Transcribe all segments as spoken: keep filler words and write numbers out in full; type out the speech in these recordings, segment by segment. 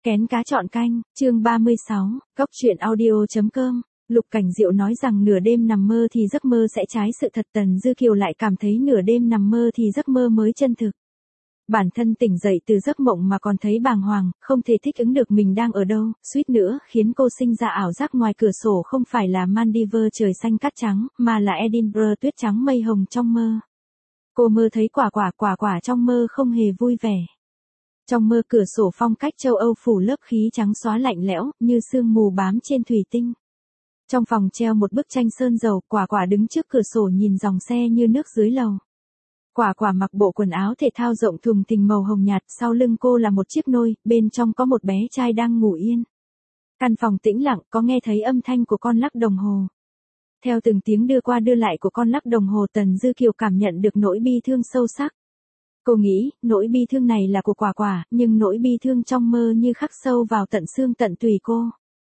Kén cá chọn canh, chương ba mươi sáu, góc truyện audio.com. Lục Cảnh Diệu nói rằng nửa đêm nằm mơ thì giấc mơ sẽ trái sự thật, Tần Dư Kiều lại cảm thấy nửa đêm nằm mơ thì giấc mơ mới chân thực. Bản thân tỉnh dậy từ giấc mộng mà còn thấy bàng hoàng, không thể thích ứng được mình đang ở đâu, suýt nữa khiến cô sinh ra ảo giác ngoài cửa sổ không phải là Maldives trời xanh cát trắng, mà là Edinburgh tuyết trắng mây hồng trong mơ. Cô mơ thấy quả quả quả quả trong mơ không hề vui vẻ. Trong mơ cửa sổ phong cách châu Âu phủ lớp khí trắng xóa lạnh lẽo, như sương mù bám trên thủy tinh. Trong phòng treo một bức tranh sơn dầu, quả quả đứng trước cửa sổ nhìn dòng xe như nước dưới lầu. Quả quả mặc bộ quần áo thể thao rộng thùng thình màu hồng nhạt, sau lưng cô là một chiếc nôi, bên trong có một bé trai đang ngủ yên. Căn phòng tĩnh lặng, có nghe thấy âm thanh của con lắc đồng hồ. Theo từng tiếng đưa qua đưa lại của con lắc đồng hồ, Tần Dư Kiều cảm nhận được nỗi bi thương sâu sắc. Cô nghĩ, nỗi bi thương này là của quả quả, nhưng nỗi bi thương trong mơ như khắc sâu vào tận xương tận tùy cô.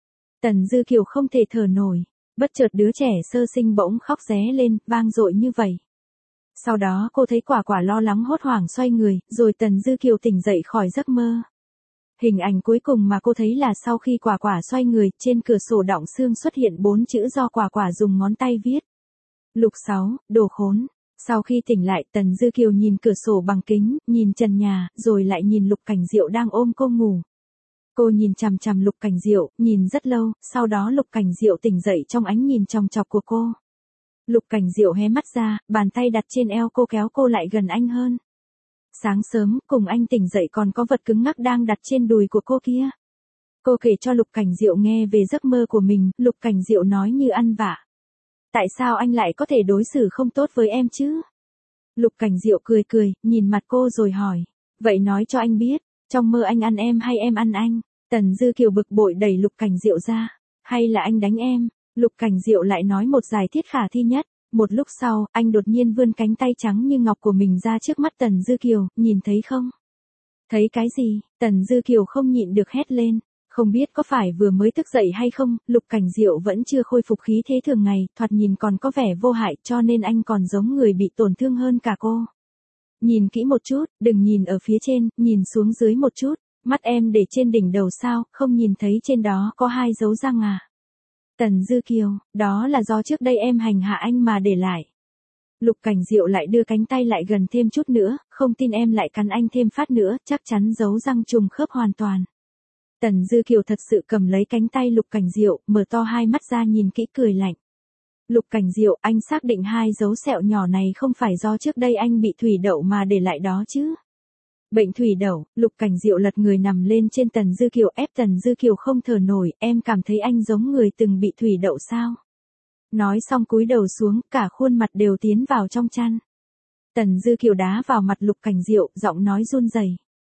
Tần Dư Kiều không thể thở nổi, bất chợt đứa trẻ sơ sinh bỗng khóc ré lên, vang dội như vậy. Sau đó cô thấy quả quả lo lắng hốt hoảng xoay người, rồi Tần Dư Kiều tỉnh dậy khỏi giấc mơ. Hình ảnh cuối cùng mà cô thấy là sau khi quả quả xoay người, trên cửa sổ đọng sương xuất hiện bốn chữ do quả quả dùng ngón tay viết. Lục sáu, đồ khốn. Sau khi tỉnh lại, Tần Dư Kiều nhìn cửa sổ bằng kính, nhìn trần nhà, rồi lại nhìn Lục Cảnh Diệu đang ôm cô ngủ. Cô nhìn chằm chằm Lục Cảnh Diệu, nhìn rất lâu, sau đó Lục Cảnh Diệu tỉnh dậy trong ánh nhìn chòng chọc của cô. Lục Cảnh Diệu hé mắt ra, bàn tay đặt trên eo cô kéo cô lại gần anh hơn. Sáng sớm, cùng anh tỉnh dậy còn có vật cứng ngắc đang đặt trên đùi của cô kia. Cô kể cho Lục Cảnh Diệu nghe về giấc mơ của mình, Lục Cảnh Diệu nói như ăn vạ. Tại sao anh lại có thể đối xử không tốt với em chứ? Lục Cảnh Diệu cười cười, nhìn mặt cô rồi hỏi. Vậy nói cho anh biết, trong mơ anh ăn em hay em ăn anh? Tần Dư Kiều bực bội đẩy Lục Cảnh Diệu ra. Hay là anh đánh em? Lục Cảnh Diệu lại nói một giải thiết khả thi nhất. Một lúc sau, anh đột nhiên vươn cánh tay trắng như ngọc của mình ra trước mắt Tần Dư Kiều, nhìn thấy không? Thấy cái gì? Tần Dư Kiều không nhịn được hét lên. Không biết có phải vừa mới thức dậy hay không, Lục Cảnh Diệu vẫn chưa khôi phục khí thế thường ngày, thoạt nhìn còn có vẻ vô hại, cho nên anh còn giống người bị tổn thương hơn cả cô. Nhìn kỹ một chút, đừng nhìn ở phía trên, nhìn xuống dưới một chút, mắt em để trên đỉnh đầu sao, không nhìn thấy trên đó có hai dấu răng à? Tần Dư Kiều, đó là do trước đây em hành hạ anh mà để lại. Lục Cảnh Diệu lại đưa cánh tay lại gần thêm chút nữa, không tin em lại cắn anh thêm phát nữa, chắc chắn dấu răng trùng khớp hoàn toàn. Tần Dư Kiều thật sự cầm lấy cánh tay Lục Cảnh Diệu, mở to hai mắt ra nhìn kỹ cười lạnh. Lục Cảnh Diệu, anh xác định hai dấu sẹo nhỏ này không phải do trước đây anh bị thủy đậu mà để lại đó chứ? Bệnh thủy đậu, Lục Cảnh Diệu lật người nằm lên trên Tần Dư Kiều, ép Tần Dư Kiều không thở nổi, em cảm thấy anh giống người từng bị thủy đậu sao? Nói xong cúi đầu xuống, cả khuôn mặt đều tiến vào trong chăn. Tần Dư Kiều đá vào mặt Lục Cảnh Diệu, giọng nói run rẩy.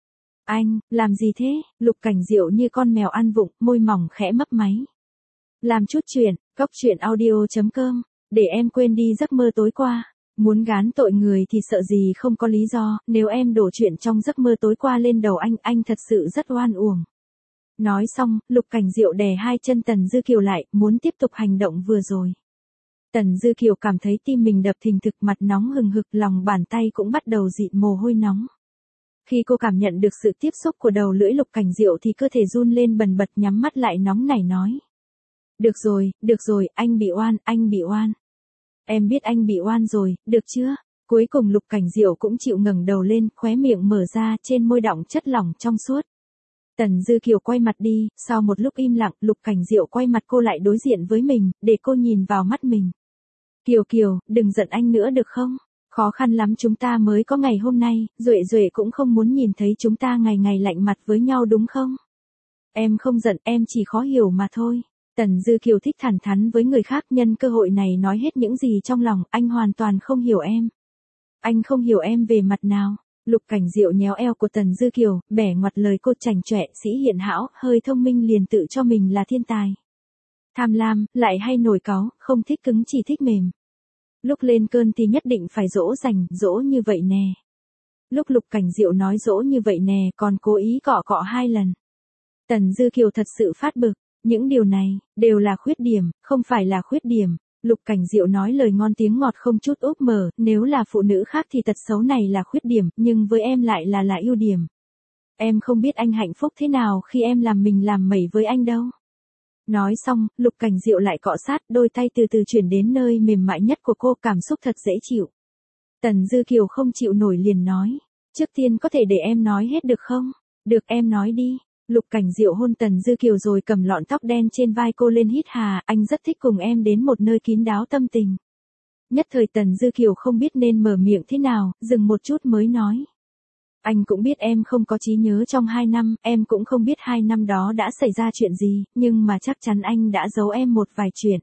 Anh, làm gì thế? Lục Cảnh Diệu như con mèo ăn vụng, môi mỏng khẽ mấp máy. Làm chút chuyện, góc truyện audio.com, để em quên đi giấc mơ tối qua. Muốn gán tội người thì sợ gì không có lý do, nếu em đổ chuyện trong giấc mơ tối qua lên đầu anh, anh thật sự rất oan uổng. Nói xong, Lục Cảnh Diệu đè hai chân Tần Dư Kiều lại, muốn tiếp tục hành động vừa rồi. Tần Dư Kiều cảm thấy tim mình đập thình thịch, mặt nóng hừng hực, lòng bàn tay cũng bắt đầu dịn mồ hôi nóng. Khi cô cảm nhận được sự tiếp xúc của đầu lưỡi Lục Cảnh Diệu thì cơ thể run lên bần bật, nhắm mắt lại nóng nảy nói. Được rồi, được rồi, anh bị oan, anh bị oan. Em biết anh bị oan rồi, được chưa? Cuối cùng Lục Cảnh Diệu cũng chịu ngẩng đầu lên, khóe miệng mở ra, trên môi đọng chất lỏng trong suốt. Tần Dư Kiều quay mặt đi, sau một lúc im lặng, Lục Cảnh Diệu quay mặt cô lại đối diện với mình, để cô nhìn vào mắt mình. Kiều Kiều, đừng giận anh nữa được không? Khó khăn lắm chúng ta mới có ngày hôm nay, Duệ Duệ cũng không muốn nhìn thấy chúng ta ngày ngày lạnh mặt với nhau đúng không? Em không giận, em chỉ khó hiểu mà thôi. Tần Dư Kiều thích thẳng thắn với người khác, nhân cơ hội này nói hết những gì trong lòng, anh hoàn toàn không hiểu em. Anh không hiểu em về mặt nào? Lục Cảnh Diệu nhéo eo của Tần Dư Kiều, bẻ ngoặt lời cô chảnh chọe, sĩ hiện hão, hơi thông minh liền tự cho mình là thiên tài. Tham lam, lại hay nổi cáu, không thích cứng chỉ thích mềm. Lúc lên cơn thì nhất định phải dỗ dành, dỗ như vậy nè. Lúc Lục Cảnh Diệu nói dỗ như vậy nè, còn cố ý cọ cọ hai lần. Tần Dư Kiều thật sự phát bực, những điều này, đều là khuyết điểm, không phải là khuyết điểm. Lục Cảnh Diệu nói lời ngon tiếng ngọt không chút úp mở, nếu là phụ nữ khác thì tật xấu này là khuyết điểm, nhưng với em lại là là ưu điểm. Em không biết anh hạnh phúc thế nào khi em làm mình làm mẩy với anh đâu. Nói xong, Lục Cảnh Diệu lại cọ sát, đôi tay từ từ chuyển đến nơi mềm mại nhất của cô, cảm xúc thật dễ chịu. Tần Dư Kiều không chịu nổi liền nói. Trước tiên có thể để em nói hết được không? Được, em nói đi. Lục Cảnh Diệu hôn Tần Dư Kiều rồi cầm lọn tóc đen trên vai cô lên hít hà, anh rất thích cùng em đến một nơi kín đáo tâm tình. Nhất thời Tần Dư Kiều không biết nên mở miệng thế nào, dừng một chút mới nói. Anh cũng biết em không có trí nhớ trong hai năm, em cũng không biết hai năm đó đã xảy ra chuyện gì, nhưng mà chắc chắn anh đã giấu em một vài chuyện.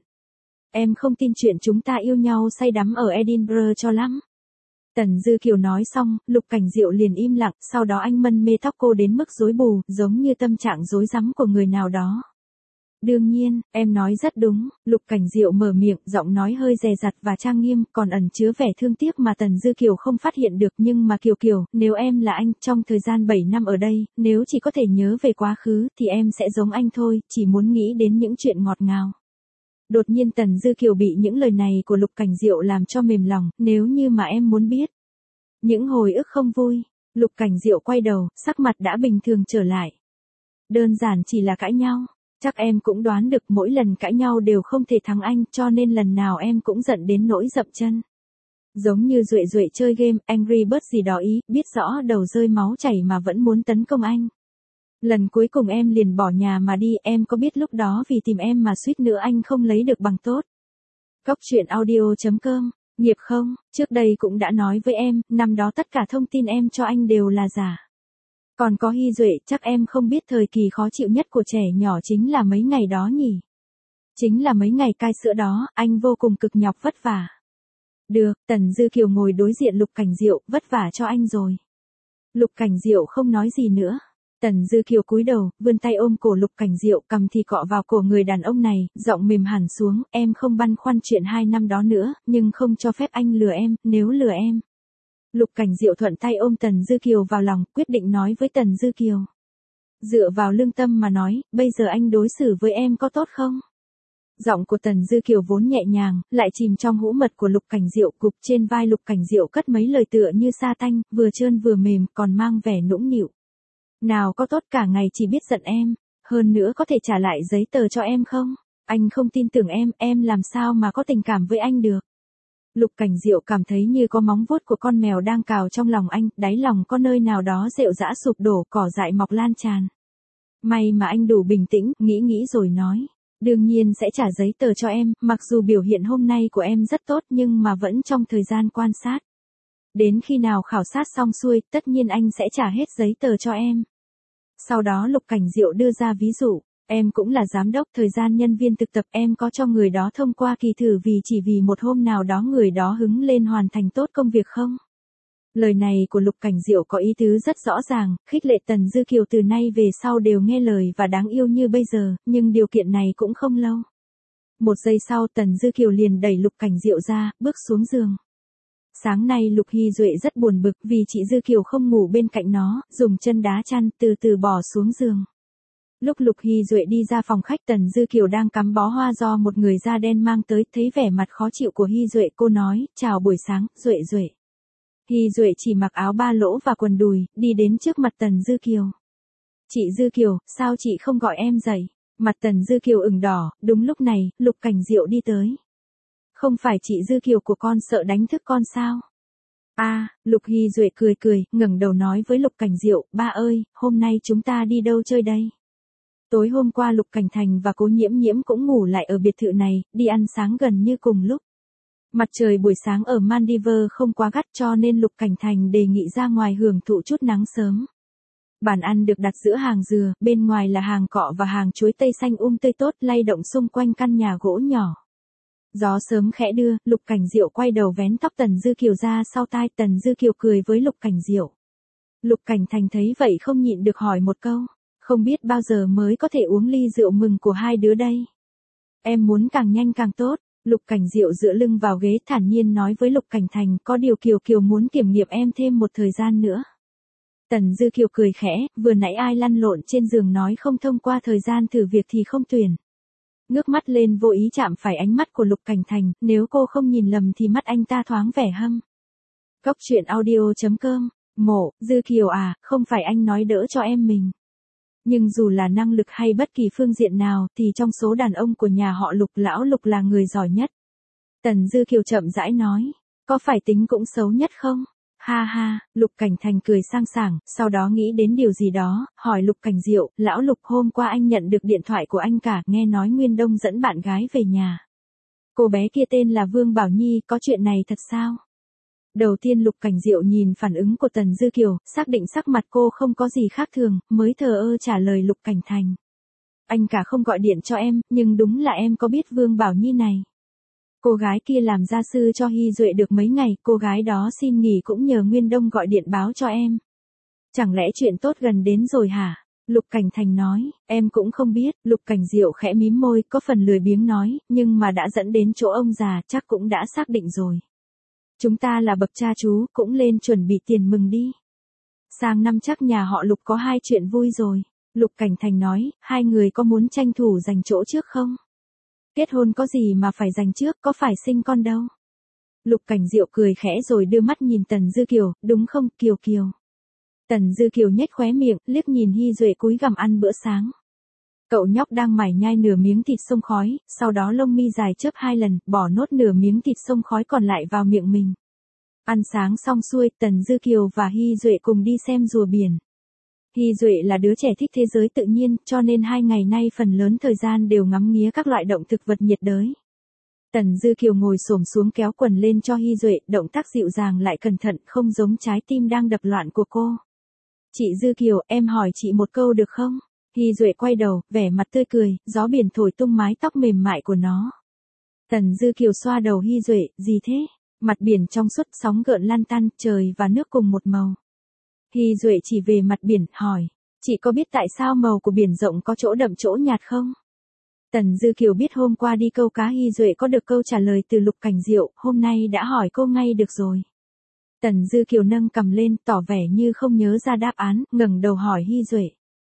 Em không tin chuyện chúng ta yêu nhau say đắm ở Edinburgh cho lắm. Tần Dư Kiều nói xong, Lục Cảnh Diệu liền im lặng, sau đó anh mân mê tóc cô đến mức rối bù, giống như tâm trạng rối rắm của người nào đó. Đương nhiên, em nói rất đúng, Lục Cảnh Diệu mở miệng, giọng nói hơi dè dặt và trang nghiêm, còn ẩn chứa vẻ thương tiếc mà Tần Dư Kiều không phát hiện được, nhưng mà Kiều Kiều, nếu em là anh, trong thời gian bảy năm ở đây, nếu chỉ có thể nhớ về quá khứ, thì em sẽ giống anh thôi, chỉ muốn nghĩ đến những chuyện ngọt ngào. Đột nhiên Tần Dư Kiều bị những lời này của Lục Cảnh Diệu làm cho mềm lòng, nếu như mà em muốn biết. Những hồi ức không vui, Lục Cảnh Diệu quay đầu, sắc mặt đã bình thường trở lại. Đơn giản chỉ là cãi nhau. Chắc em cũng đoán được mỗi lần cãi nhau đều không thể thắng anh, cho nên lần nào em cũng giận đến nỗi dậm chân. Giống như Duệ Duệ chơi game Angry Birds gì đó ý, biết rõ đầu rơi máu chảy mà vẫn muốn tấn công anh. Lần cuối cùng em liền bỏ nhà mà đi, em có biết lúc đó vì tìm em mà suýt nữa anh không lấy được bằng tốt. Cóc truyện audio chấm com, nghiệp không, trước đây cũng đã nói với em, năm đó tất cả thông tin em cho anh đều là giả. Còn có Hy Duệ, chắc em không biết thời kỳ khó chịu nhất của trẻ nhỏ chính là mấy ngày đó nhỉ. Chính là mấy ngày cai sữa đó, anh vô cùng cực nhọc vất vả. Được, Tần Dư Kiều ngồi đối diện Lục Cảnh Diệu, vất vả cho anh rồi. Lục Cảnh Diệu không nói gì nữa. Tần Dư Kiều cúi đầu, vươn tay ôm cổ Lục Cảnh Diệu, cầm thì cọ vào cổ người đàn ông này, giọng mềm hẳn xuống, em không băn khoăn chuyện hai năm đó nữa, nhưng không cho phép anh lừa em, nếu lừa em. Lục Cảnh Diệu thuận tay ôm Tần Dư Kiều vào lòng, quyết định nói với Tần Dư Kiều. Dựa vào lương tâm mà nói, bây giờ anh đối xử với em có tốt không? Giọng của Tần Dư Kiều vốn nhẹ nhàng, lại chìm trong hũ mật của Lục Cảnh Diệu, cục trên vai Lục Cảnh Diệu cất mấy lời tựa như sa tanh, vừa trơn vừa mềm, còn mang vẻ nũng nịu. Nào có tốt cả ngày chỉ biết giận em, hơn nữa có thể trả lại giấy tờ cho em không? Anh không tin tưởng em, em làm sao mà có tình cảm với anh được? Lục Cảnh Diệu cảm thấy như có móng vuốt của con mèo đang cào trong lòng anh, đáy lòng có nơi nào đó rệu rã sụp đổ, cỏ dại mọc lan tràn. May mà anh đủ bình tĩnh, nghĩ nghĩ rồi nói. Đương nhiên sẽ trả giấy tờ cho em, mặc dù biểu hiện hôm nay của em rất tốt nhưng mà vẫn trong thời gian quan sát. Đến khi nào khảo sát xong xuôi, tất nhiên anh sẽ trả hết giấy tờ cho em. Sau đó Lục Cảnh Diệu đưa ra ví dụ. Em cũng là giám đốc, thời gian nhân viên thực tập em có cho người đó thông qua kỳ thử vì chỉ vì một hôm nào đó người đó hứng lên hoàn thành tốt công việc không? Lời này của Lục Cảnh Diệu có ý tứ rất rõ ràng, khích lệ Tần Dư Kiều từ nay về sau đều nghe lời và đáng yêu như bây giờ, nhưng điều kiện này cũng không lâu. Một giây sau Tần Dư Kiều liền đẩy Lục Cảnh Diệu ra, bước xuống giường. Sáng nay Lục Hy Duệ rất buồn bực vì chị Dư Kiều không ngủ bên cạnh nó, dùng chân đá chăn, từ từ bỏ xuống giường. Lúc Lục Hy Duệ đi ra phòng khách Tần Dư Kiều đang cắm bó hoa do một người da đen mang tới, thấy vẻ mặt khó chịu của Hy Duệ cô nói, chào buổi sáng, Duệ Duệ. Hy Duệ chỉ mặc áo ba lỗ và quần đùi, đi đến trước mặt Tần Dư Kiều. Chị Dư Kiều, sao chị không gọi em dậy? Mặt Tần Dư Kiều ửng đỏ, đúng lúc này, Lục Cảnh Diệu đi tới. Không phải chị Dư Kiều của con sợ đánh thức con sao? À, Lục Hy Duệ cười cười, ngẩng đầu nói với Lục Cảnh Diệu, ba ơi, hôm nay chúng ta đi đâu chơi đây? Tối hôm qua Lục Cảnh Thành và Cố Nhiễm Nhiễm cũng ngủ lại ở biệt thự này, đi ăn sáng gần như cùng lúc. Mặt trời buổi sáng ở Maldives không quá gắt cho nên Lục Cảnh Thành đề nghị ra ngoài hưởng thụ chút nắng sớm. Bàn ăn được đặt giữa hàng dừa, bên ngoài là hàng cọ và hàng chuối tây xanh um tươi tốt lay động xung quanh căn nhà gỗ nhỏ. Gió sớm khẽ đưa, Lục Cảnh Diệu quay đầu vén tóc Tần Dư Kiều ra sau tai, Tần Dư Kiều cười với Lục Cảnh Diệu. Lục Cảnh Thành thấy vậy không nhịn được hỏi một câu, không biết bao giờ mới có thể uống ly rượu mừng của hai đứa đây. Em muốn càng nhanh càng tốt. Lục Cảnh Diệu dựa lưng vào ghế thản nhiên nói với Lục Cảnh Thành, có điều Kiều Kiều muốn kiểm nghiệm em thêm một thời gian nữa. Tần Dư Kiều cười khẽ, vừa nãy ai lăn lộn trên giường nói không thông qua thời gian thử việc thì không tuyển. Ngước mắt lên vô ý chạm phải ánh mắt của Lục Cảnh Thành, nếu cô không nhìn lầm thì mắt anh ta thoáng vẻ hâm. Cóc truyện audio chấm com Mộ, Dư Kiều à, không phải anh nói đỡ cho em mình. Nhưng dù là năng lực hay bất kỳ phương diện nào thì trong số đàn ông của nhà họ Lục, lão Lục là người giỏi nhất. Tần Dư Kiều chậm rãi nói, có phải tính cũng xấu nhất không? Ha ha, Lục Cảnh Thành cười sang sảng, sau đó nghĩ đến điều gì đó, hỏi Lục Cảnh Diệu, lão Lục hôm qua anh nhận được điện thoại của anh cả, nghe nói Nguyên Đông dẫn bạn gái về nhà. Cô bé kia tên là Vương Bảo Nhi, có chuyện này thật sao? Đầu tiên Lục Cảnh Diệu nhìn phản ứng của Tần Dư Kiều, xác định sắc mặt cô không có gì khác thường, mới thờ ơ trả lời Lục Cảnh Thành. Anh cả không gọi điện cho em, nhưng đúng là em có biết Vương Bảo Nhi này. Cô gái kia làm gia sư cho Hy Duệ được mấy ngày, cô gái đó xin nghỉ cũng nhờ Nguyên Đông gọi điện báo cho em. Chẳng lẽ chuyện tốt gần đến rồi hả? Lục Cảnh Thành nói, em cũng không biết. Lục Cảnh Diệu khẽ mím môi, có phần lười biếng nói, nhưng mà đã dẫn đến chỗ ông già, chắc cũng đã xác định rồi. Chúng ta là bậc cha chú, cũng lên chuẩn bị tiền mừng đi. Sang năm chắc nhà họ Lục có hai chuyện vui rồi. Lục Cảnh Thành nói, hai người có muốn tranh thủ giành chỗ trước không? Kết hôn có gì mà phải giành trước, có phải sinh con đâu. Lục Cảnh Diệu cười khẽ rồi đưa mắt nhìn Tần Dư Kiều, đúng không, Kiều Kiều. Tần Dư Kiều nhếch khóe miệng, liếc nhìn Hy Duệ cúi gằm ăn bữa sáng. Cậu nhóc đang mải nhai nửa miếng thịt xông khói, sau đó lông mi dài chớp hai lần, bỏ nốt nửa miếng thịt xông khói còn lại vào miệng mình. Ăn sáng xong xuôi, Tần Dư Kiều và Hy Duệ cùng đi xem rùa biển. Hy Duệ là đứa trẻ thích thế giới tự nhiên, cho nên hai ngày nay phần lớn thời gian đều ngắm nghía các loại động thực vật nhiệt đới. Tần Dư Kiều ngồi xổm xuống kéo quần lên cho Hy Duệ, động tác dịu dàng lại cẩn thận, không giống trái tim đang đập loạn của cô. Chị Dư Kiều, em hỏi chị một câu được không? Hy Duệ quay đầu, vẻ mặt tươi cười, gió biển thổi tung mái tóc mềm mại của nó. Tần Dư Kiều xoa đầu Hy Duệ, gì thế? Mặt biển trong suốt, sóng gợn lan tan, trời và nước cùng một màu. Hy Duệ chỉ về mặt biển, hỏi, chị có biết tại sao màu của biển rộng có chỗ đậm chỗ nhạt không? Tần Dư Kiều biết hôm qua đi câu cá Hy Duệ có được câu trả lời từ Lục Cảnh Diệu, hôm nay đã hỏi cô ngay được rồi. Tần Dư Kiều nâng cằm lên, tỏ vẻ như không nhớ ra đáp án, ngẩng đầu hỏi Hy Duệ.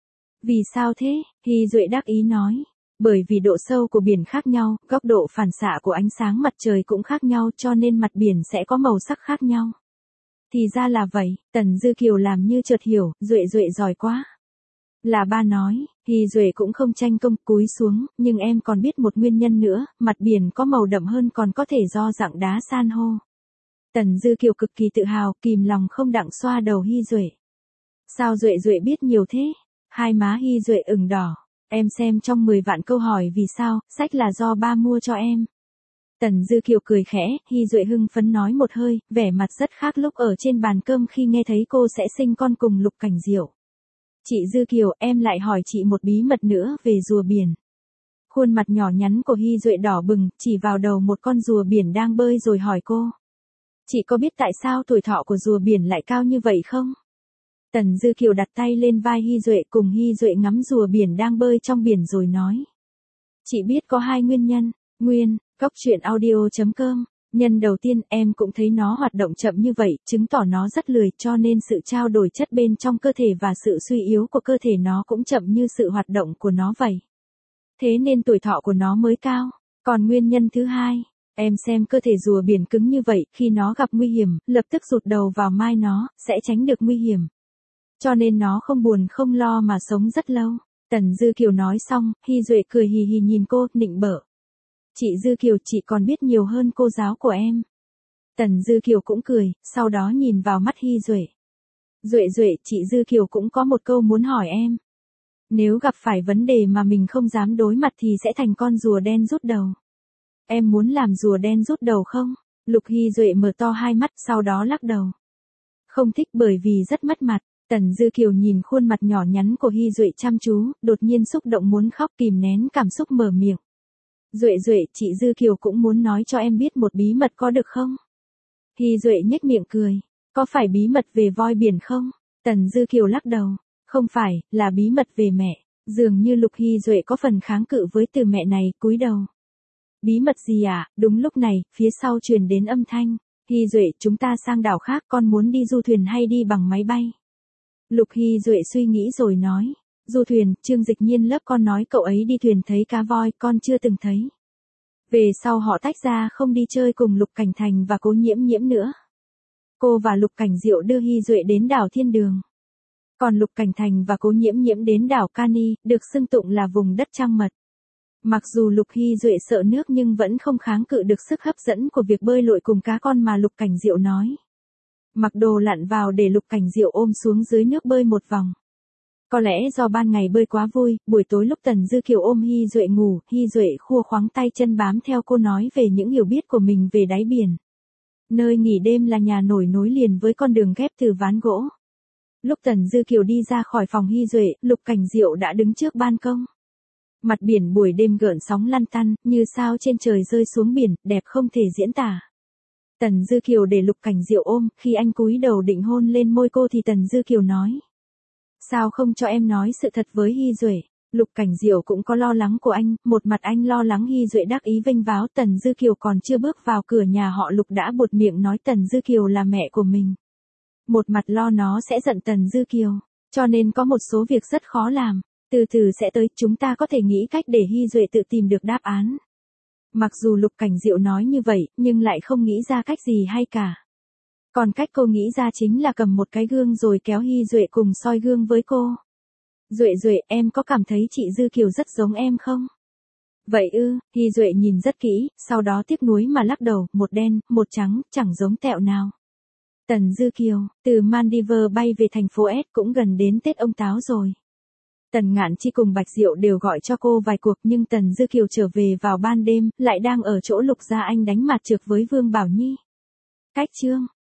Vì sao thế? Hy Duệ đắc ý nói. Bởi vì độ sâu của biển khác nhau, góc độ phản xạ của ánh sáng mặt trời cũng khác nhau, cho nên mặt biển sẽ có màu sắc khác nhau. Thì ra là vậy, Tần Dư Kiều làm như chợt hiểu, Duệ Duệ giỏi quá. Là ba nói, Hy Duệ cũng không tranh công, cúi xuống, nhưng em còn biết một nguyên nhân nữa, mặt biển có màu đậm hơn còn có thể do dạng đá san hô. Tần Dư Kiều cực kỳ tự hào, kìm lòng không đặng xoa đầu Hy Duệ. Sao Duệ Duệ biết nhiều thế? Hai má Hy Duệ ửng đỏ. Em xem trong mười vạn câu hỏi vì sao, sách là do ba mua cho em. Tần Dư Kiều cười khẽ, Hy Duệ hưng phấn nói một hơi, vẻ mặt rất khác lúc ở trên bàn cơm khi nghe thấy cô sẽ sinh con cùng Lục Cảnh Diệu. Chị Dư Kiều, em lại hỏi chị một bí mật nữa về rùa biển. Khuôn mặt nhỏ nhắn của Hy Duệ đỏ bừng, chỉ vào đầu một con rùa biển đang bơi rồi hỏi cô. Chị có biết tại sao tuổi thọ của rùa biển lại cao như vậy không? Tần Dư Kiều đặt tay lên vai Hy Duệ, cùng Hy Duệ ngắm rùa biển đang bơi trong biển rồi nói. Chị biết có hai nguyên nhân. Nguyên, Cóc Truyện Audio chấm com. Nhân đầu tiên, em cũng thấy nó hoạt động chậm như vậy, chứng tỏ nó rất lười, cho nên sự trao đổi chất bên trong cơ thể và sự suy yếu của cơ thể nó cũng chậm như sự hoạt động của nó vậy. Thế nên tuổi thọ của nó mới cao. Còn nguyên nhân thứ hai, em xem cơ thể rùa biển cứng như vậy, khi nó gặp nguy hiểm, lập tức rụt đầu vào mai nó, sẽ tránh được nguy hiểm. Cho nên nó không buồn không lo mà sống rất lâu. Tần Dư Kiều nói xong, Hy Duệ cười hì hì nhìn cô, nịnh bợ. Chị Dư Kiều, chị còn biết nhiều hơn cô giáo của em. Tần Dư Kiều cũng cười, sau đó nhìn vào mắt Hy Duệ. Duệ Duệ, chị Dư Kiều cũng có một câu muốn hỏi em. Nếu gặp phải vấn đề mà mình không dám đối mặt thì sẽ thành con rùa đen rút đầu. Em muốn làm rùa đen rút đầu không? Lục Hy Duệ mở to hai mắt, sau đó lắc đầu. Không thích bởi vì rất mất mặt. Tần Dư Kiều nhìn khuôn mặt nhỏ nhắn của Hy Duệ chăm chú, đột nhiên xúc động muốn khóc, kìm nén cảm xúc mở miệng. Duệ Duệ, chị Dư Kiều cũng muốn nói cho em biết một bí mật có được không? Hy Duệ nhếch miệng cười. Có phải bí mật về voi biển không? Tần Dư Kiều lắc đầu. Không phải, là bí mật về mẹ. Dường như Lục Hy Duệ có phần kháng cự với từ mẹ này, cúi đầu. Bí mật gì à? Đúng lúc này, phía sau truyền đến âm thanh. Hy Duệ, chúng ta sang đảo khác, con muốn đi du thuyền hay đi bằng máy bay? Lục Hy Duệ suy nghĩ rồi nói. Du thuyền, Trương Dịch Nhiên lớp con nói cậu ấy đi thuyền thấy cá voi, con chưa từng thấy. Về sau họ tách ra không đi chơi cùng Lục Cảnh Thành và Cố Nhiễm Nhiễm nữa. Cô và Lục Cảnh Diệu đưa Hy Duệ đến đảo Thiên Đường. Còn Lục Cảnh Thành và Cố Nhiễm Nhiễm đến đảo Cani, được xưng tụng là vùng đất trăng mật. Mặc dù Lục Hy Duệ sợ nước nhưng vẫn không kháng cự được sức hấp dẫn của việc bơi lội cùng cá con mà Lục Cảnh Diệu nói. Mặc đồ lặn vào để Lục Cảnh Diệu ôm xuống dưới nước bơi một vòng. Có lẽ do ban ngày bơi quá vui, buổi tối lúc Tần Dư Kiều ôm Hy Duệ ngủ, Hy Duệ khua khoắng tay chân bám theo cô nói về những hiểu biết của mình về đáy biển. Nơi nghỉ đêm là nhà nổi nối liền với con đường ghép từ ván gỗ. Lúc Tần Dư Kiều đi ra khỏi phòng Hy Duệ, Lục Cảnh Diệu đã đứng trước ban công. Mặt biển buổi đêm gợn sóng lăn tăn, như sao trên trời rơi xuống biển, đẹp không thể diễn tả. Tần Dư Kiều để Lục Cảnh Diệu ôm, khi anh cúi đầu định hôn lên môi cô thì Tần Dư Kiều nói. Sao không cho em nói sự thật với Hy Duệ? Lục Cảnh Diệu cũng có lo lắng của anh, một mặt anh lo lắng Hy Duệ đắc ý vênh váo, Tần Dư Kiều còn chưa bước vào cửa nhà họ Lục đã buột miệng nói Tần Dư Kiều là mẹ của mình. Một mặt lo nó sẽ giận Tần Dư Kiều, cho nên có một số việc rất khó làm, từ từ sẽ tới, chúng ta có thể nghĩ cách để Hy Duệ tự tìm được đáp án. Mặc dù Lục Cảnh Diệu nói như vậy, nhưng lại không nghĩ ra cách gì hay cả. Còn cách cô nghĩ ra chính là cầm một cái gương rồi kéo Hy Duệ cùng soi gương với cô. Duệ Duệ, em có cảm thấy chị Dư Kiều rất giống em không? Vậy ư, Hy Duệ nhìn rất kỹ, sau đó tiếc nuối mà lắc đầu, một đen, một trắng, chẳng giống tẹo nào. Tần Dư Kiều, từ Maldives bay về thành phố S cũng gần đến Tết ông Táo rồi. Tần Ngạn Chi cùng Bạch Diệu đều gọi cho cô vài cuộc nhưng Tần Dư Kiều trở về vào ban đêm, lại đang ở chỗ Lục Gia Anh đánh mặt trược với Vương Bảo Nhi. Cách chương